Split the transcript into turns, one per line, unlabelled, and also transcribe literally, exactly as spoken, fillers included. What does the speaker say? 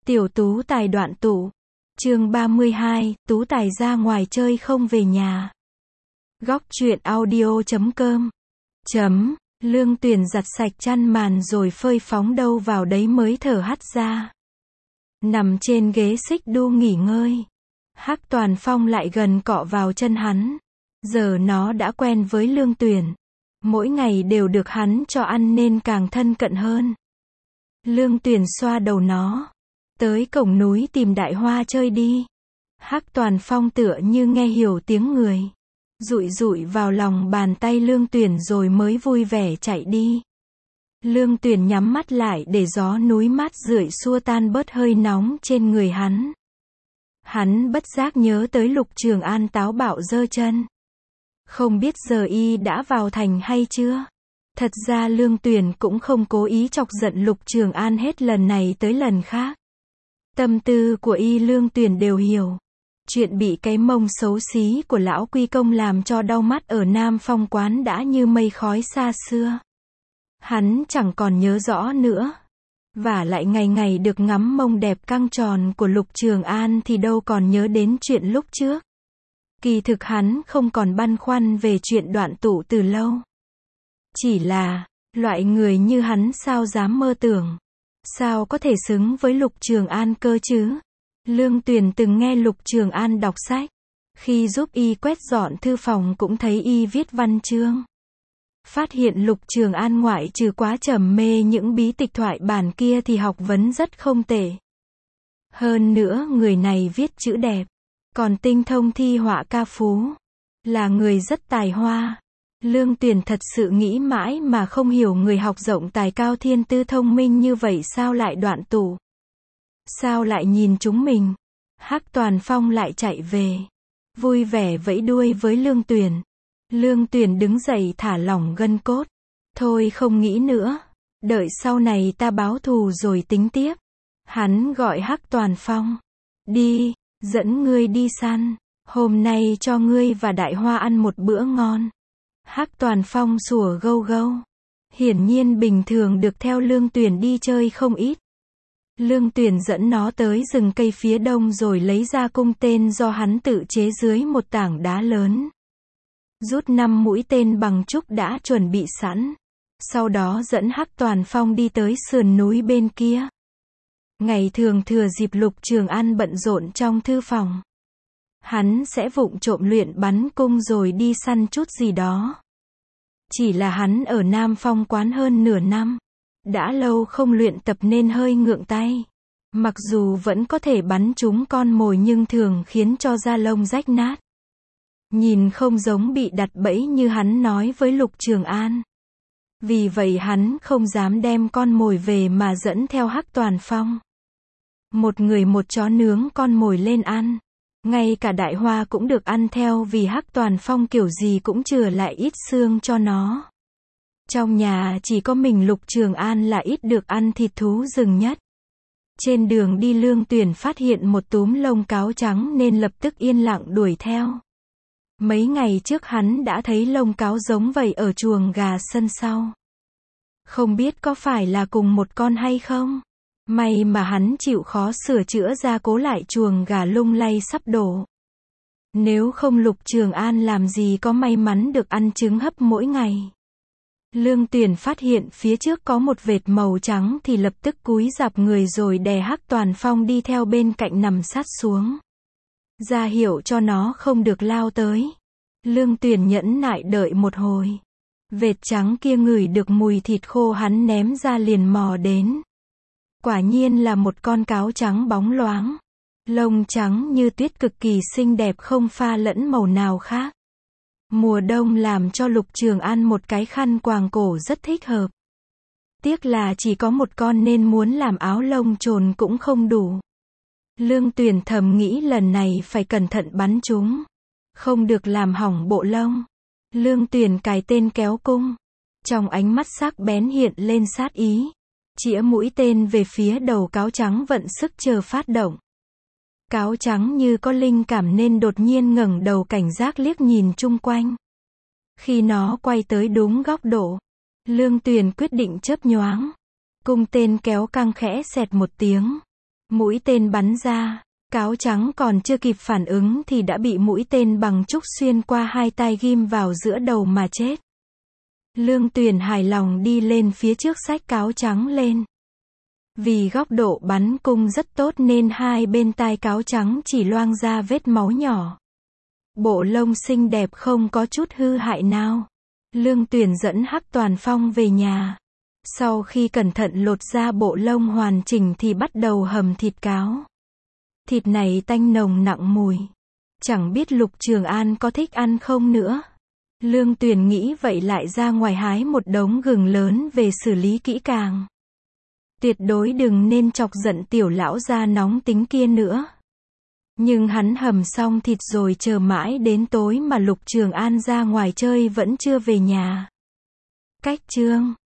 Tiểu Tú Tài đoạn tụ. Chương ba mươi hai, Tú Tài ra ngoài chơi không về nhà. Góc truyện audio chấm com. Chấm, Lương Tuyền giặt sạch chăn màn rồi phơi phóng đâu vào đấy mới thở hắt ra. Nằm trên ghế xích đu nghỉ ngơi. Hắc Toàn Phong lại gần cọ vào chân hắn. Giờ nó đã quen với Lương Tuyền. Mỗi ngày đều được hắn cho ăn nên càng thân cận hơn. Lương Tuyền xoa đầu nó. Tới cổng núi tìm Đại Hoa chơi đi. Hắc Toàn Phong tựa như nghe hiểu tiếng người. Dụi dụi vào lòng bàn tay Lương Tuyền rồi mới vui vẻ chạy đi. Lương Tuyền nhắm mắt lại để gió núi mát rượi xua tan bớt hơi nóng trên người hắn. Hắn bất giác nhớ tới Lục Trường An táo bạo giơ chân. Không biết giờ y đã vào thành hay chưa? Thật ra Lương Tuyền cũng không cố ý chọc giận Lục Trường An hết lần này tới lần khác. Tâm tư của y Lương Tuyền đều hiểu. Chuyện bị cái mông xấu xí của lão Quy Công làm cho đau mắt ở Nam Phong quán đã như mây khói xa xưa. Hắn chẳng còn nhớ rõ nữa. Và lại ngày ngày được ngắm mông đẹp căng tròn của Lục Trường An thì đâu còn nhớ đến chuyện lúc trước. Kỳ thực hắn không còn băn khoăn về chuyện đoạn tụ từ lâu. Chỉ là, loại người như hắn sao dám mơ tưởng. Sao có thể xứng với Lục Trường An cơ chứ? Lương Tuyền từng nghe Lục Trường An đọc sách. Khi giúp y quét dọn thư phòng cũng thấy y viết văn chương. Phát hiện Lục Trường An ngoại trừ quá trầm mê những bí tịch thoại bản kia thì học vấn rất không tệ. Hơn nữa người này viết chữ đẹp. Còn tinh thông thi họa ca phú. Là người rất tài hoa. Lương Tuyền thật sự nghĩ mãi mà không hiểu người học rộng tài cao thiên tư thông minh như vậy sao lại đoạn tụ. Sao lại nhìn chúng mình. Hắc Toàn Phong lại chạy về. Vui vẻ vẫy đuôi với Lương Tuyền. Lương Tuyền đứng dậy thả lỏng gân cốt. Thôi không nghĩ nữa. Đợi sau này ta báo thù rồi tính tiếp. Hắn gọi Hắc Toàn Phong. Đi, dẫn ngươi đi săn. Hôm nay cho ngươi và Đại Hoa ăn một bữa ngon. Hắc Toàn Phong sủa gâu gâu. Hiển nhiên bình thường được theo Lương Tuyền đi chơi không ít. Lương Tuyền dẫn nó tới rừng cây phía đông rồi lấy ra cung tên do hắn tự chế dưới một tảng đá lớn. Rút năm mũi tên bằng trúc đã chuẩn bị sẵn. Sau đó dẫn Hắc Toàn Phong đi tới sườn núi bên kia. Ngày thường thừa dịp Lục Trường An bận rộn trong thư phòng. Hắn sẽ vụng trộm luyện bắn cung rồi đi săn chút gì đó. Chỉ là hắn ở Nam Phong quán hơn nửa năm. Đã lâu không luyện tập nên hơi ngượng tay. Mặc dù vẫn có thể bắn trúng con mồi nhưng thường khiến cho da lông rách nát. Nhìn không giống bị đặt bẫy như hắn nói với Lục Trường An. Vì vậy hắn không dám đem con mồi về mà dẫn theo Hắc Toàn Phong. Một người một chó nướng con mồi lên ăn. Ngay cả Đại Hoa cũng được ăn theo vì Hắc Toàn Phong kiểu gì cũng chừa lại ít xương cho nó. Trong nhà chỉ có mình Lục Trường An là ít được ăn thịt thú rừng nhất. Trên đường đi Lương Tuyền phát hiện một túm lông cáo trắng nên lập tức yên lặng đuổi theo. Mấy ngày trước hắn đã thấy lông cáo giống vậy ở chuồng gà sân sau. Không biết có phải là cùng một con hay không? May mà hắn chịu khó sửa chữa ra cố lại chuồng gà lung lay sắp đổ. Nếu không Lục Trường An làm gì có may mắn được ăn trứng hấp mỗi ngày. Lương Tuyền phát hiện phía trước có một vệt màu trắng thì lập tức cúi rạp người rồi đè Hắc Toàn Phong đi theo bên cạnh nằm sát xuống. Ra hiệu cho nó không được lao tới. Lương Tuyền nhẫn nại đợi một hồi. Vệt trắng kia ngửi được mùi thịt khô hắn ném ra liền mò đến. Quả nhiên là một con cáo trắng bóng loáng. Lông trắng như tuyết cực kỳ xinh đẹp không pha lẫn màu nào khác. Mùa đông làm cho Lục Trường An một cái khăn quàng cổ rất thích hợp. Tiếc là chỉ có một con nên muốn làm áo lông trồn cũng không đủ. Lương Tuyền thầm nghĩ lần này phải cẩn thận bắn chúng. Không được làm hỏng bộ lông. Lương Tuyền cài tên kéo cung. Trong ánh mắt sắc bén hiện lên sát ý. Chĩa mũi tên về phía đầu cáo trắng vận sức chờ phát động. Cáo trắng như có linh cảm nên đột nhiên ngẩng đầu cảnh giác liếc nhìn chung quanh. Khi nó quay tới đúng góc độ, Lương Tuyền quyết định chớp nhoáng. Cung tên kéo căng khẽ xẹt một tiếng. Mũi tên bắn ra, cáo trắng còn chưa kịp phản ứng thì đã bị mũi tên bằng trúc xuyên qua hai tai ghim vào giữa đầu mà chết. Lương Tuyền hài lòng đi lên phía trước xách cáo trắng lên. Vì góc độ bắn cung rất tốt nên hai bên tai cáo trắng chỉ loang ra vết máu nhỏ. Bộ lông xinh đẹp không có chút hư hại nào. Lương Tuyền dẫn Hắc Toàn Phong về nhà. Sau khi cẩn thận lột ra bộ lông hoàn chỉnh thì bắt đầu hầm thịt cáo. Thịt này tanh nồng nặng mùi. Chẳng biết Lục Trường An có thích ăn không nữa. Lương Tuyền nghĩ vậy lại ra ngoài hái một đống gừng lớn về xử lý kỹ càng. Tuyệt đối đừng nên chọc giận tiểu lão gia nóng tính kia nữa. Nhưng hắn hầm xong thịt rồi chờ mãi đến tối mà Lục Trường An ra ngoài chơi vẫn chưa về nhà. Cách chương